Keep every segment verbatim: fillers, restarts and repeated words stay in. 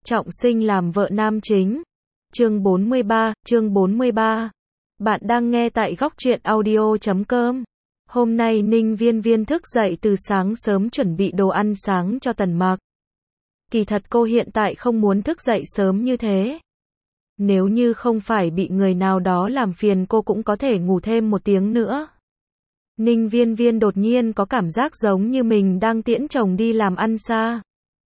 trọng sinh làm vợ nam chính. Chương bốn mươi ba, chương bốn mươi ba. Bạn đang nghe tại góc truyện audio chấm com. Hôm nay Ninh Viên Viên thức dậy từ sáng sớm chuẩn bị đồ ăn sáng cho Tần Mặc. Kỳ thật cô hiện tại không muốn thức dậy sớm như thế. Nếu như không phải bị người nào đó làm phiền cô cũng có thể ngủ thêm một tiếng nữa. Ninh Viên Viên đột nhiên có cảm giác giống như mình đang tiễn chồng đi làm ăn xa.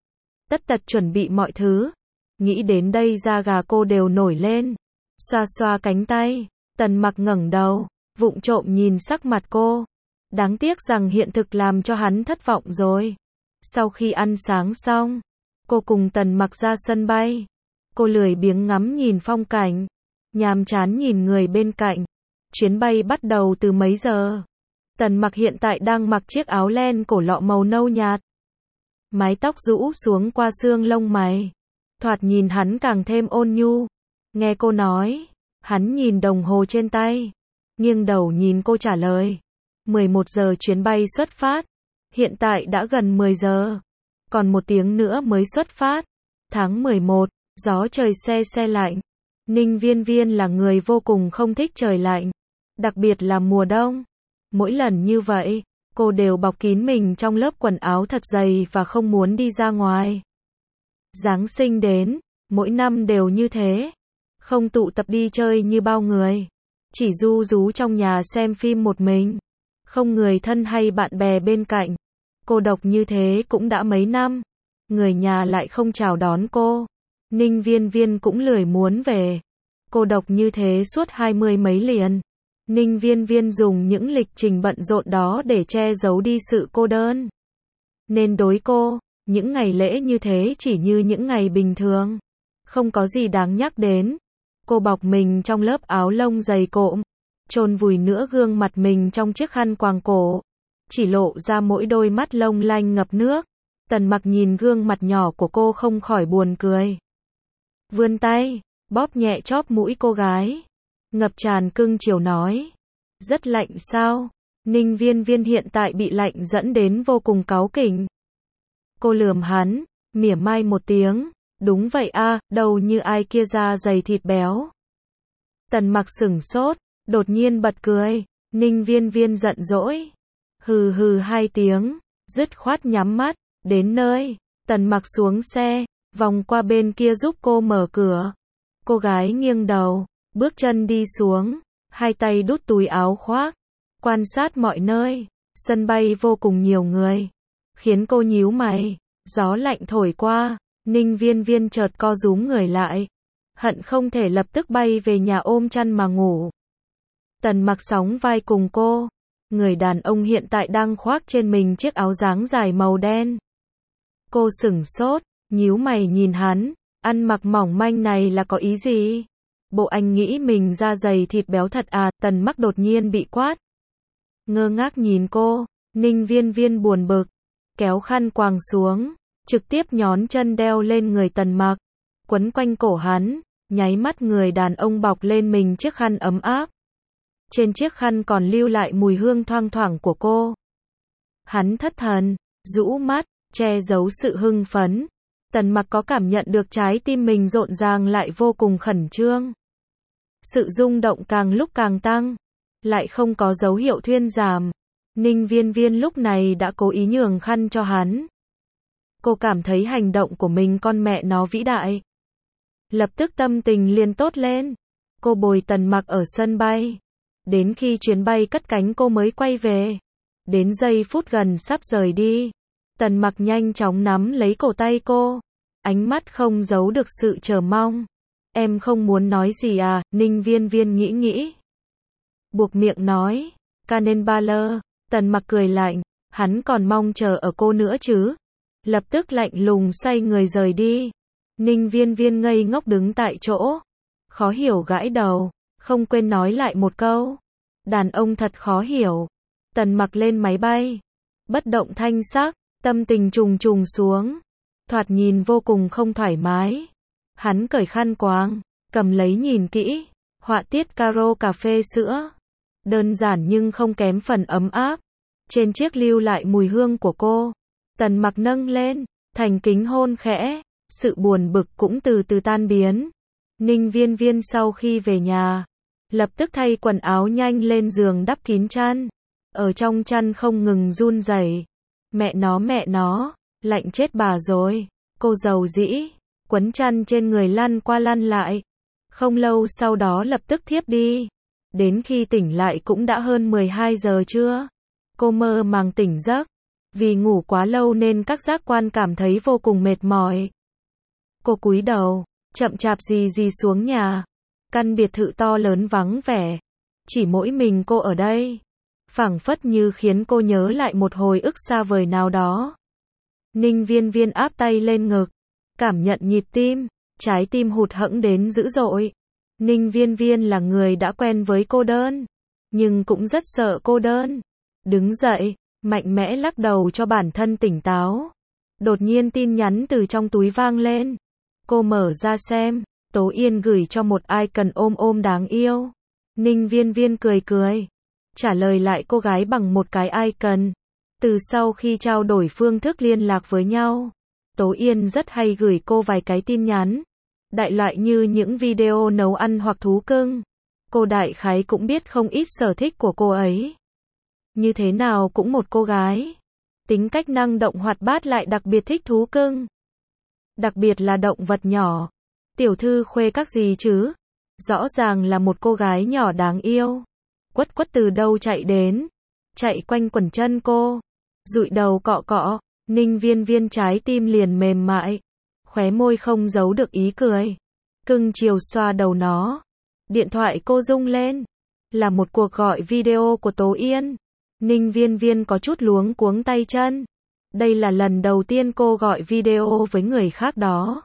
Tất tật chuẩn bị mọi thứ. Nghĩ đến đây da gà cô đều nổi lên. Xoa xoa cánh tay. Tần Mặc ngẩng đầu, vụng trộm nhìn sắc mặt cô. Đáng tiếc rằng hiện thực làm cho hắn thất vọng rồi. Sau khi ăn sáng xong, cô cùng Tần Mặc ra sân bay. Cô lười biếng ngắm nhìn phong cảnh, nhàm chán nhìn người bên cạnh. Chuyến bay bắt đầu từ mấy giờ? Tần Mặc hiện tại đang mặc chiếc áo len cổ lọ màu nâu nhạt. Mái tóc rũ xuống qua xương lông mày. Thoạt nhìn hắn càng thêm ôn nhu. Nghe cô nói, hắn nhìn đồng hồ trên tay, nghiêng đầu nhìn cô trả lời. mười một giờ chuyến bay xuất phát. Hiện tại đã gần mười giờ. Còn một tiếng nữa mới xuất phát. Tháng mười một, gió trời se se lạnh. Ninh Viên Viên là người vô cùng không thích trời lạnh. Đặc biệt là mùa đông. Mỗi lần như vậy, cô đều bọc kín mình trong lớp quần áo thật dày và không muốn đi ra ngoài. Giáng sinh đến, mỗi năm đều như thế. Không tụ tập đi chơi như bao người. Chỉ ru rú trong nhà xem phim một mình. Không người thân hay bạn bè bên cạnh. Cô độc như thế cũng đã mấy năm. Người nhà lại không chào đón cô. Ninh Viên Viên cũng lười muốn về. Cô độc như thế suốt hai mươi mấy liền. Ninh Viên Viên dùng những lịch trình bận rộn đó để che giấu đi sự cô đơn. Nên đối cô, những ngày lễ như thế chỉ như những ngày bình thường. Không có gì đáng nhắc đến. Cô bọc mình trong lớp áo lông dày cộm, chôn vùi nửa gương mặt mình trong chiếc khăn quàng cổ. Chỉ lộ ra mỗi đôi mắt long lanh ngập nước. Tần Mặc nhìn gương mặt nhỏ của cô không khỏi buồn cười. Vươn tay, bóp nhẹ chóp mũi cô gái. Ngập tràn cưng chiều nói. Rất lạnh sao? Ninh Viên Viên hiện tại bị lạnh dẫn đến vô cùng cáu kỉnh. Cô lườm hắn, mỉa mai một tiếng. Đúng vậy a, đâu như ai kia da dày thịt béo. Tần Mặc sửng sốt, đột nhiên bật cười. Ninh Viên Viên giận dỗi. Hừ hừ hai tiếng, dứt khoát nhắm mắt. Đến nơi, Tần Mặc xuống xe, vòng qua bên kia giúp cô mở cửa. Cô gái nghiêng đầu, bước chân đi xuống, hai tay đút túi áo khoác, quan sát mọi nơi. Sân bay vô cùng nhiều người, khiến cô nhíu mày. Gió lạnh thổi qua, Ninh Viên Viên chợt co rúm người lại, hận không thể lập tức bay về nhà ôm chăn mà ngủ. Tần Mặc sóng vai cùng cô. Người đàn ông hiện tại đang khoác trên mình chiếc áo dáng dài màu đen. Cô sửng sốt, nhíu mày nhìn hắn, ăn mặc mỏng manh này là có ý gì? Bộ anh nghĩ mình da dày thịt béo thật à? Tần Mặc đột nhiên bị quát. Ngơ ngác nhìn cô, Ninh Viên Viên buồn bực, kéo khăn quàng xuống, trực tiếp nhón chân đeo lên người Tần Mặc, quấn quanh cổ hắn, nháy mắt người đàn ông bọc lên mình chiếc khăn ấm áp. Trên chiếc khăn còn lưu lại mùi hương thoang thoảng của cô. Hắn thất thần, rũ mắt, che giấu sự hưng phấn. Tần Mặc có cảm nhận được trái tim mình rộn ràng lại vô cùng khẩn trương. Sự rung động càng lúc càng tăng, lại không có dấu hiệu thuyên giảm. Ninh Viên Viên lúc này đã cố ý nhường khăn cho hắn. Cô cảm thấy hành động của mình con mẹ nó vĩ đại. Lập tức tâm tình liền tốt lên. Cô bồi Tần Mặc ở sân bay. Đến khi chuyến bay cất cánh cô mới quay về. Đến giây phút gần sắp rời đi, Tần Mặc nhanh chóng nắm lấy cổ tay cô. Ánh mắt không giấu được sự chờ mong. Em không muốn nói gì à? Ninh Viên Viên nghĩ nghĩ, buộc miệng nói. Canenbaler. Tần Mặc cười lạnh. Hắn còn mong chờ ở cô nữa chứ? Lập tức lạnh lùng xoay người rời đi. Ninh Viên Viên ngây ngốc đứng tại chỗ, khó hiểu gãi đầu, không quên nói lại một câu. Đàn ông thật khó hiểu. Tần Mặc lên máy bay, bất động thanh sắc, tâm tình trùng trùng xuống, thoạt nhìn vô cùng không thoải mái. Hắn cởi khăn quàng, cầm lấy nhìn kỹ, họa tiết caro cà phê sữa, đơn giản nhưng không kém phần ấm áp. Trên chiếc lưu lại mùi hương của cô. Tần Mặc nâng lên, thành kính hôn khẽ, sự buồn bực cũng từ từ tan biến. Ninh Viên Viên sau khi về nhà, lập tức thay quần áo nhanh lên giường đắp kín chăn. Ở trong chăn không ngừng run rẩy. Mẹ nó mẹ nó, lạnh chết bà rồi. Cô dầu dĩ, quấn chăn trên người lăn qua lăn lại. Không lâu sau đó lập tức thiếp đi. Đến khi tỉnh lại cũng đã hơn mười hai giờ trưa. Cô mơ màng tỉnh giấc. Vì ngủ quá lâu nên các giác quan cảm thấy vô cùng mệt mỏi. Cô cúi đầu, chậm chạp gì gì xuống nhà. Căn biệt thự to lớn vắng vẻ. Chỉ mỗi mình cô ở đây. Phảng phất như khiến cô nhớ lại một hồi ức xa vời nào đó. Ninh Viên Viên áp tay lên ngực. Cảm nhận nhịp tim. Trái tim hụt hẫng đến dữ dội. Ninh Viên Viên là người đã quen với cô đơn. Nhưng cũng rất sợ cô đơn. Đứng dậy, mạnh mẽ lắc đầu cho bản thân tỉnh táo. Đột nhiên tin nhắn từ trong túi vang lên. Cô mở ra xem. Tố Yên gửi cho một icon ôm ôm đáng yêu. Ninh Viên Viên cười cười. Trả lời lại cô gái bằng một cái icon. Từ sau khi trao đổi phương thức liên lạc với nhau, Tố Yên rất hay gửi cô vài cái tin nhắn. Đại loại như những video nấu ăn hoặc thú cưng. Cô đại khái cũng biết không ít sở thích của cô ấy. Như thế nào cũng một cô gái. Tính cách năng động hoạt bát lại đặc biệt thích thú cưng. Đặc biệt là động vật nhỏ. Tiểu thư khuê các gì chứ? Rõ ràng là một cô gái nhỏ đáng yêu. Quất quất từ đâu chạy đến. Chạy quanh quần chân cô. Dụi đầu cọ cọ. Ninh Viên Viên trái tim liền mềm mại. Khóe môi không giấu được ý cười. Cưng chiều xoa đầu nó. Điện thoại cô rung lên. Là một cuộc gọi video của Tố Yên. Ninh Viên Viên có chút luống cuống tay chân. Đây là lần đầu tiên cô gọi video với người khác đó.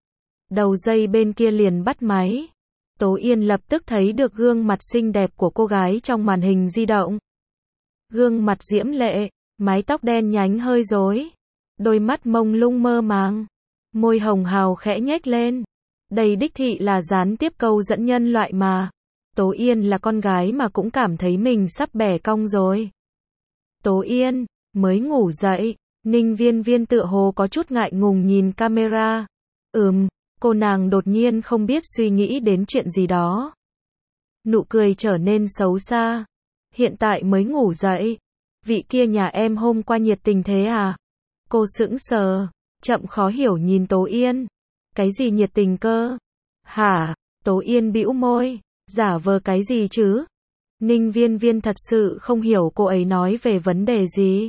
Đầu dây bên kia liền bắt máy. Tố Yên lập tức thấy được gương mặt xinh đẹp của cô gái trong màn hình di động. Gương mặt diễm lệ, mái tóc đen nhánh hơi rối, đôi mắt mông lung mơ màng, môi hồng hào khẽ nhếch lên. Đây đích thị là gián tiếp câu dẫn nhân loại mà. Tố Yên là con gái mà cũng cảm thấy mình sắp bẻ cong rồi. Tố Yên, mới ngủ dậy. Ninh Viên Viên tựa hồ có chút ngại ngùng nhìn camera. Ừm, cô nàng đột nhiên không biết suy nghĩ đến chuyện gì đó. Nụ cười trở nên xấu xa. Hiện tại mới ngủ dậy. Vị kia nhà em hôm qua nhiệt tình thế à? Cô sững sờ, chậm khó hiểu nhìn Tố Yên. Cái gì nhiệt tình cơ? Hả? Tố Yên bĩu môi, giả vờ cái gì chứ? Ninh Viên Viên thật sự không hiểu cô ấy nói về vấn đề gì.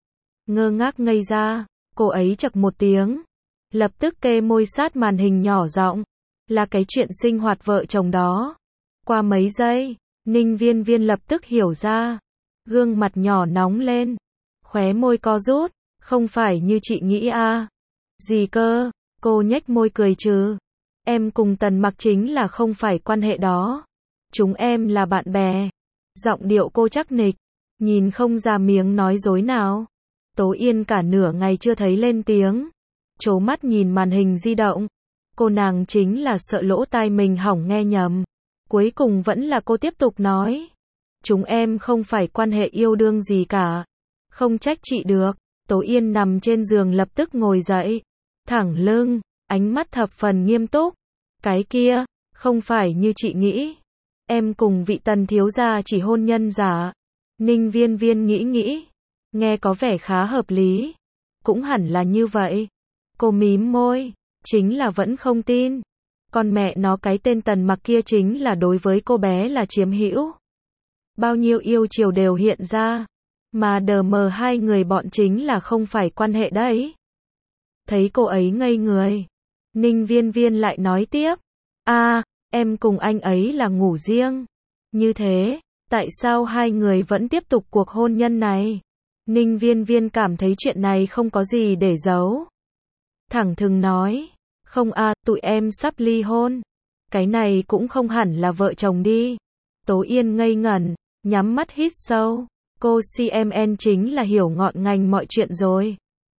Ngơ ngác ngây ra, cô ấy chậc một tiếng. Lập tức kê môi sát màn hình nhỏ giọng. Là cái chuyện sinh hoạt vợ chồng đó. Qua mấy giây, Ninh Viên Viên lập tức hiểu ra. Gương mặt nhỏ nóng lên. Khóe môi co rút. Không phải như chị nghĩ à? Gì cơ? Cô nhếch môi cười trừ. Em cùng Tần Mặc chính là không phải quan hệ đó. Chúng em là bạn bè. Giọng điệu cô chắc nịch. Nhìn không ra miếng nói dối nào. Tố Yên cả nửa ngày chưa thấy lên tiếng. Trố mắt nhìn màn hình di động. Cô nàng chính là sợ lỗ tai mình hỏng nghe nhầm. Cuối cùng vẫn là cô tiếp tục nói. Chúng em không phải quan hệ yêu đương gì cả. Không trách chị được. Tố Yên nằm trên giường lập tức ngồi dậy. Thẳng lưng, ánh mắt thập phần nghiêm túc. Cái kia, không phải như chị nghĩ. Em cùng vị Tần thiếu gia chỉ hôn nhân giả. Ninh Viên Viên nghĩ nghĩ. Nghe có vẻ khá hợp lý. Cũng hẳn là như vậy. Cô mím môi. Chính là vẫn không tin. Con mẹ nó cái tên Tần Mặc kia chính là đối với cô bé là chiếm hữu. Bao nhiêu yêu chiều đều hiện ra. Mà đờ mờ hai người bọn chính là không phải quan hệ đấy. Thấy cô ấy ngây người. Ninh Viên Viên lại nói tiếp. À, em cùng anh ấy là ngủ riêng. Như thế, tại sao hai người vẫn tiếp tục cuộc hôn nhân này? Ninh Viên Viên cảm thấy chuyện này không có gì để giấu. Thẳng thừng nói. Không à, tụi em sắp ly hôn. Cái này cũng không hẳn là vợ chồng đi. Tố Yên ngây ngẩn, nhắm mắt hít sâu. Cô xê em en chính là hiểu ngọn ngành mọi chuyện rồi.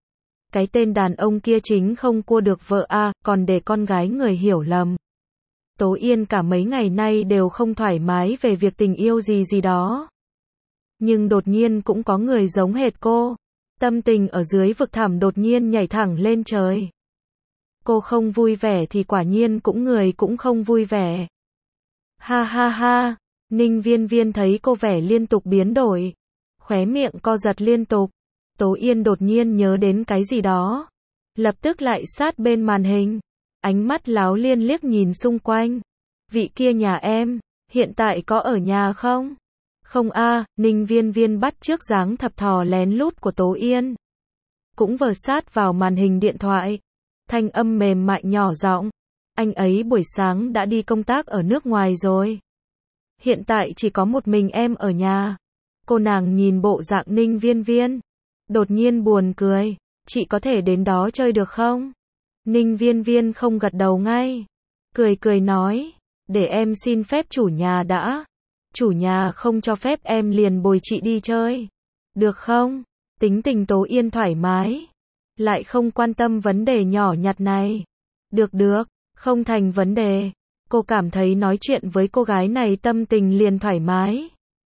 Cái tên đàn ông kia chính không cua được vợ à, còn để con gái người hiểu lầm. Tố Yên cả mấy ngày nay đều không thoải mái về việc tình yêu gì gì đó. Nhưng đột nhiên cũng có người giống hệt cô. Tâm tình ở dưới vực thẳm đột nhiên nhảy thẳng lên trời. Cô không vui vẻ thì quả nhiên cũng người cũng không vui vẻ. Ha ha ha, Ninh Viên Viên thấy cô vẻ liên tục biến đổi. Khóe miệng co giật liên tục. Tố Yên đột nhiên nhớ đến cái gì đó. Lập tức lại sát bên màn hình. Ánh mắt láo liên liếc nhìn xung quanh. Vị kia nhà em, hiện tại có ở nhà không? Không a, Ninh Viên Viên bắt trước dáng thập thò lén lút của Tố Yên. Cũng vờ sát vào màn hình điện thoại. Thanh âm mềm mại nhỏ giọng. Anh ấy buổi sáng đã đi công tác ở nước ngoài rồi. Hiện tại chỉ có một mình em ở nhà. Cô nàng nhìn bộ dạng Ninh Viên Viên. Đột nhiên buồn cười. Chị có thể đến đó chơi được không? Ninh Viên Viên không gật đầu ngay. Cười cười nói. Để em xin phép chủ nhà đã. Chủ nhà không cho phép em liền bồi chị đi chơi. Được không? Tính tình Tố Yên thoải mái. Lại không quan tâm vấn đề nhỏ nhặt này. Được được, không thành vấn đề. Cô cảm thấy nói chuyện với cô gái này tâm tình liền thoải mái.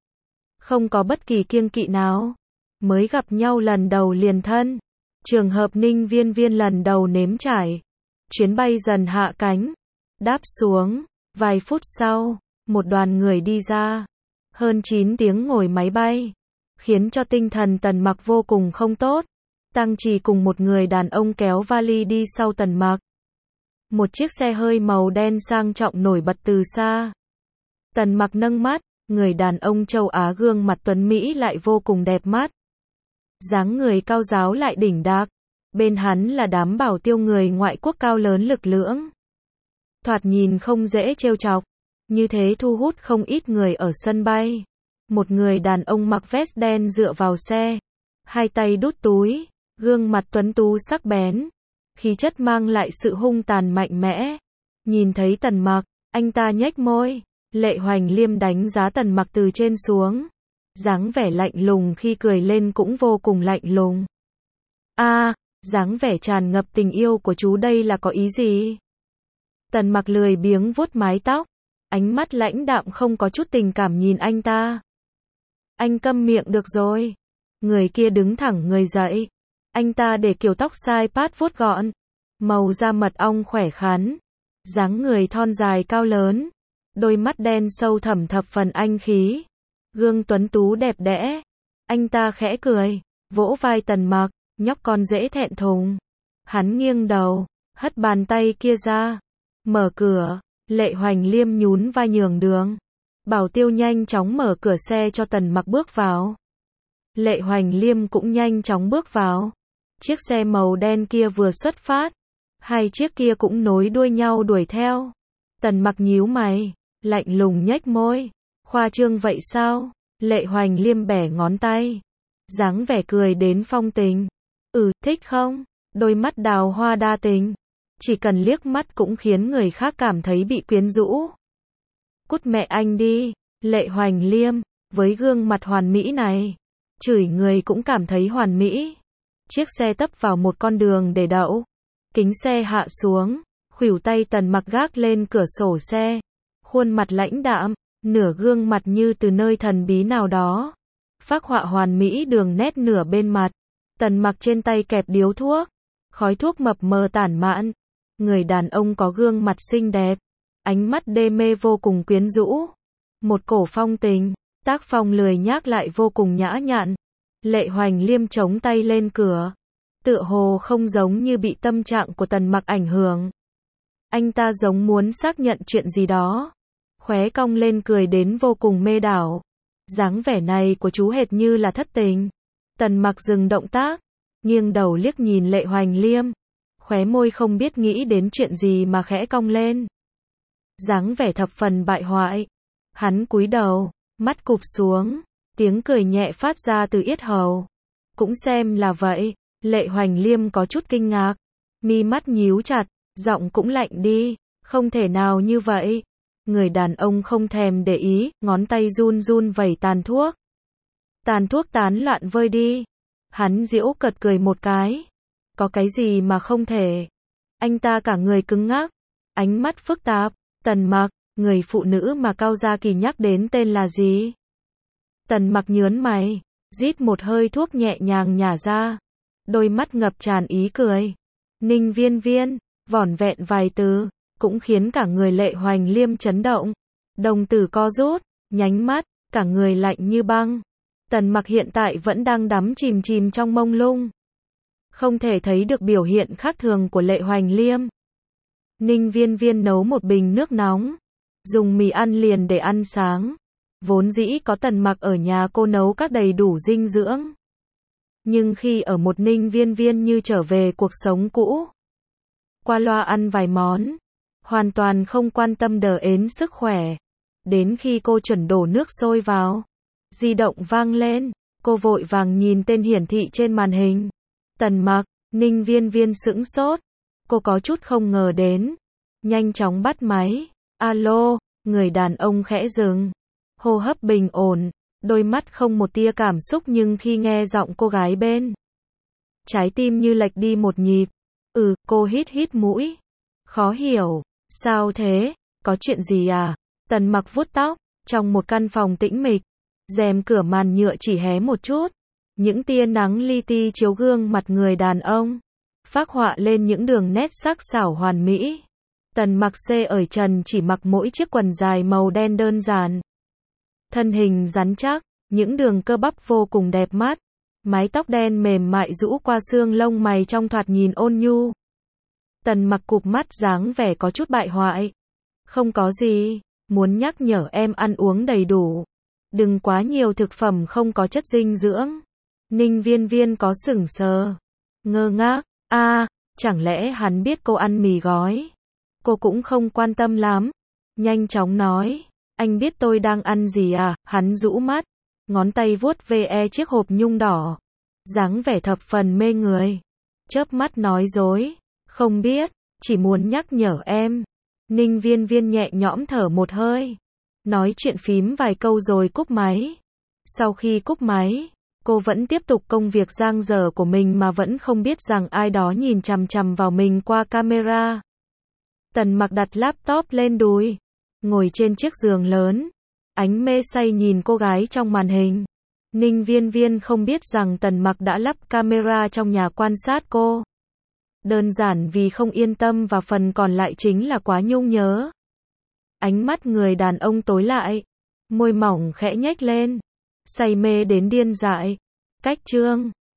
Không có bất kỳ kiêng kỵ nào. Mới gặp nhau lần đầu liền thân. Trường hợp Ninh Viên Viên lần đầu nếm trải. Chuyến bay dần hạ cánh. Đáp xuống. Vài phút sau, một đoàn người đi ra. Hơn chín tiếng ngồi máy bay. Khiến cho tinh thần Tần Mặc vô cùng không tốt. Tăng Trì cùng một người đàn ông kéo vali đi sau Tần Mặc. Một chiếc xe hơi màu đen sang trọng nổi bật từ xa. Tần Mặc nâng mắt, người đàn ông châu Á gương mặt tuấn Mỹ lại vô cùng đẹp mắt. Dáng người cao ráo lại đỉnh đạc. Bên hắn là đám bảo tiêu người ngoại quốc cao lớn lực lưỡng. Thoạt nhìn không dễ trêu chọc. Như thế thu hút không ít người ở sân bay. Một người đàn ông mặc vest đen dựa vào xe. Hai tay đút túi. Gương mặt tuấn tú sắc bén. Khí chất mang lại sự hung tàn mạnh mẽ. Nhìn thấy Tần Mặc, anh ta nhếch môi. Lệ Hoành Liêm đánh giá Tần Mặc từ trên xuống. Dáng vẻ lạnh lùng khi cười lên cũng vô cùng lạnh lùng. A, à, dáng vẻ tràn ngập tình yêu của chú đây là có ý gì? Tần Mặc lười biếng vuốt mái tóc. Ánh mắt lãnh đạm không có chút tình cảm nhìn anh ta. Anh câm miệng được rồi. Người kia đứng thẳng người dậy. Anh ta để kiểu tóc sai pát vuốt gọn. Màu da mật ong khỏe khoắn. Dáng người thon dài cao lớn. Đôi mắt đen sâu thẳm thập phần anh khí. Gương tuấn tú đẹp đẽ. Anh ta khẽ cười. Vỗ vai Tần Mặc. Nhóc con dễ thẹn thùng. Hắn nghiêng đầu. Hất bàn tay kia ra. Mở cửa. Lệ Hoành Liêm nhún vai nhường đường. Bảo tiêu nhanh chóng mở cửa xe cho Tần Mặc bước vào. Lệ Hoành Liêm cũng nhanh chóng bước vào. Chiếc xe màu đen kia vừa xuất phát. Hai chiếc kia cũng nối đuôi nhau đuổi theo. Tần Mặc nhíu mày. Lạnh lùng nhếch môi. Khoa trương vậy sao? Lệ Hoành Liêm bẻ ngón tay. Dáng vẻ cười đến phong tình. Ừ, thích không? Đôi mắt đào hoa đa tình. Chỉ cần liếc mắt cũng khiến người khác cảm thấy bị quyến rũ. Cút mẹ anh đi. Lệ Hoành Liêm. Với gương mặt hoàn mỹ này. Chửi người cũng cảm thấy hoàn mỹ. Chiếc xe tấp vào một con đường để đậu. Kính xe hạ xuống. Khuỷu tay Tần Mặc gác lên cửa sổ xe. Khuôn mặt lãnh đạm. Nửa gương mặt như từ nơi thần bí nào đó. Phác họa hoàn mỹ đường nét nửa bên mặt. Tần Mặc trên tay kẹp điếu thuốc. Khói thuốc mập mờ tản mạn. Người đàn ông có gương mặt xinh đẹp. Ánh mắt đê mê vô cùng quyến rũ. Một cổ phong tình. Tác phong lười nhác lại vô cùng nhã nhặn. Lệ Hoành Liêm chống tay lên cửa. Tựa hồ không giống như bị tâm trạng của Tần Mặc ảnh hưởng. Anh ta giống muốn xác nhận chuyện gì đó. Khóe cong lên cười đến vô cùng mê đảo. Dáng vẻ này của chú hệt như là thất tình. Tần Mặc dừng động tác. Nghiêng đầu liếc nhìn Lệ Hoành Liêm. Khóe môi không biết nghĩ đến chuyện gì mà khẽ cong lên. Dáng vẻ thập phần bại hoại. Hắn cúi đầu. Mắt cụp xuống. Tiếng cười nhẹ phát ra từ yết hầu. Cũng xem là vậy. Lệ Hoành Liêm có chút kinh ngạc. Mi mắt nhíu chặt. Giọng cũng lạnh đi. Không thể nào như vậy. Người đàn ông không thèm để ý. Ngón tay run run vẩy tàn thuốc. Tàn thuốc tán loạn vơi đi. Hắn giễu cợt cười một cái. Có cái gì mà không thể. Anh ta cả người cứng ngắc. Ánh mắt phức tạp. Tần Mặc. Người phụ nữ mà Cao Gia Kỳ nhắc đến tên là gì? Tần Mặc nhớn mày. Rít một hơi thuốc nhẹ nhàng nhả ra. Đôi mắt ngập tràn ý cười. Ninh Viên Viên. vỏn vẹn vài từ, cũng khiến cả người Lệ Hoành Liêm chấn động. Đồng tử co rút, nhánh mắt, cả người lạnh như băng. Tần Mặc hiện tại vẫn đang đắm chìm chìm trong mông lung. Không thể thấy được biểu hiện khác thường của Lệ Hoành Liêm. Ninh Viên Viên nấu một bình nước nóng, dùng mì ăn liền để ăn sáng. Vốn dĩ có Tần Mặc ở nhà cô nấu các đầy đủ dinh dưỡng. Nhưng khi ở một Ninh Viên Viên như trở về cuộc sống cũ. Qua loa ăn vài món, hoàn toàn không quan tâm đờ ến sức khỏe. Đến khi cô chuẩn đổ nước sôi vào, di động vang lên, cô vội vàng nhìn tên hiển thị trên màn hình. Tần Mặc, Ninh Viên Viên sững sốt. Cô có chút không ngờ đến. Nhanh chóng bắt máy. Alo, người đàn ông khẽ dừng. Hô hấp bình ổn, đôi mắt không một tia cảm xúc nhưng khi nghe giọng cô gái bên, trái tim như lệch đi một nhịp. Ừ, cô hít hít mũi. Khó hiểu, sao thế, có chuyện gì à? Tần Mặc vuốt tóc, trong một căn phòng tĩnh mịch, rèm cửa màn nhựa chỉ hé một chút. Những tia nắng li ti chiếu gương mặt người đàn ông, phác họa lên những đường nét sắc sảo hoàn mỹ. Tần Mặc xê ở trần chỉ mặc mỗi chiếc quần dài màu đen đơn giản. Thân hình rắn chắc, những đường cơ bắp vô cùng đẹp mắt. Mái tóc đen mềm mại rũ qua xương lông mày trong thoạt nhìn ôn nhu. Tần Mặc cụp mắt dáng vẻ có chút bại hoại. Không có gì, muốn nhắc nhở em ăn uống đầy đủ. Đừng quá nhiều thực phẩm không có chất dinh dưỡng. Ninh Viên Viên có sửng sờ, ngơ ngác. A, à, chẳng lẽ hắn biết cô ăn mì gói? Cô cũng không quan tâm lắm. Nhanh chóng nói, anh biết tôi đang ăn gì à? Hắn rũ mắt, ngón tay vuốt ve chiếc hộp nhung đỏ, dáng vẻ thập phần mê người. Chớp mắt nói dối, không biết, chỉ muốn nhắc nhở em. Ninh Viên Viên nhẹ nhõm thở một hơi, nói chuyện phím vài câu rồi cúp máy. Sau khi cúp máy, cô vẫn tiếp tục công việc giang dở của mình mà vẫn không biết rằng ai đó nhìn chằm chằm vào mình qua camera. Tần Mặc đặt laptop lên đùi, ngồi trên chiếc giường lớn, ánh mê say nhìn cô gái trong màn hình. Ninh Viên Viên không biết rằng Tần Mặc đã lắp camera trong nhà quan sát cô. Đơn giản vì không yên tâm và phần còn lại chính là quá nhung nhớ. Ánh mắt người đàn ông tối lại, môi mỏng khẽ nhếch lên, say mê đến điên dại. Cách chương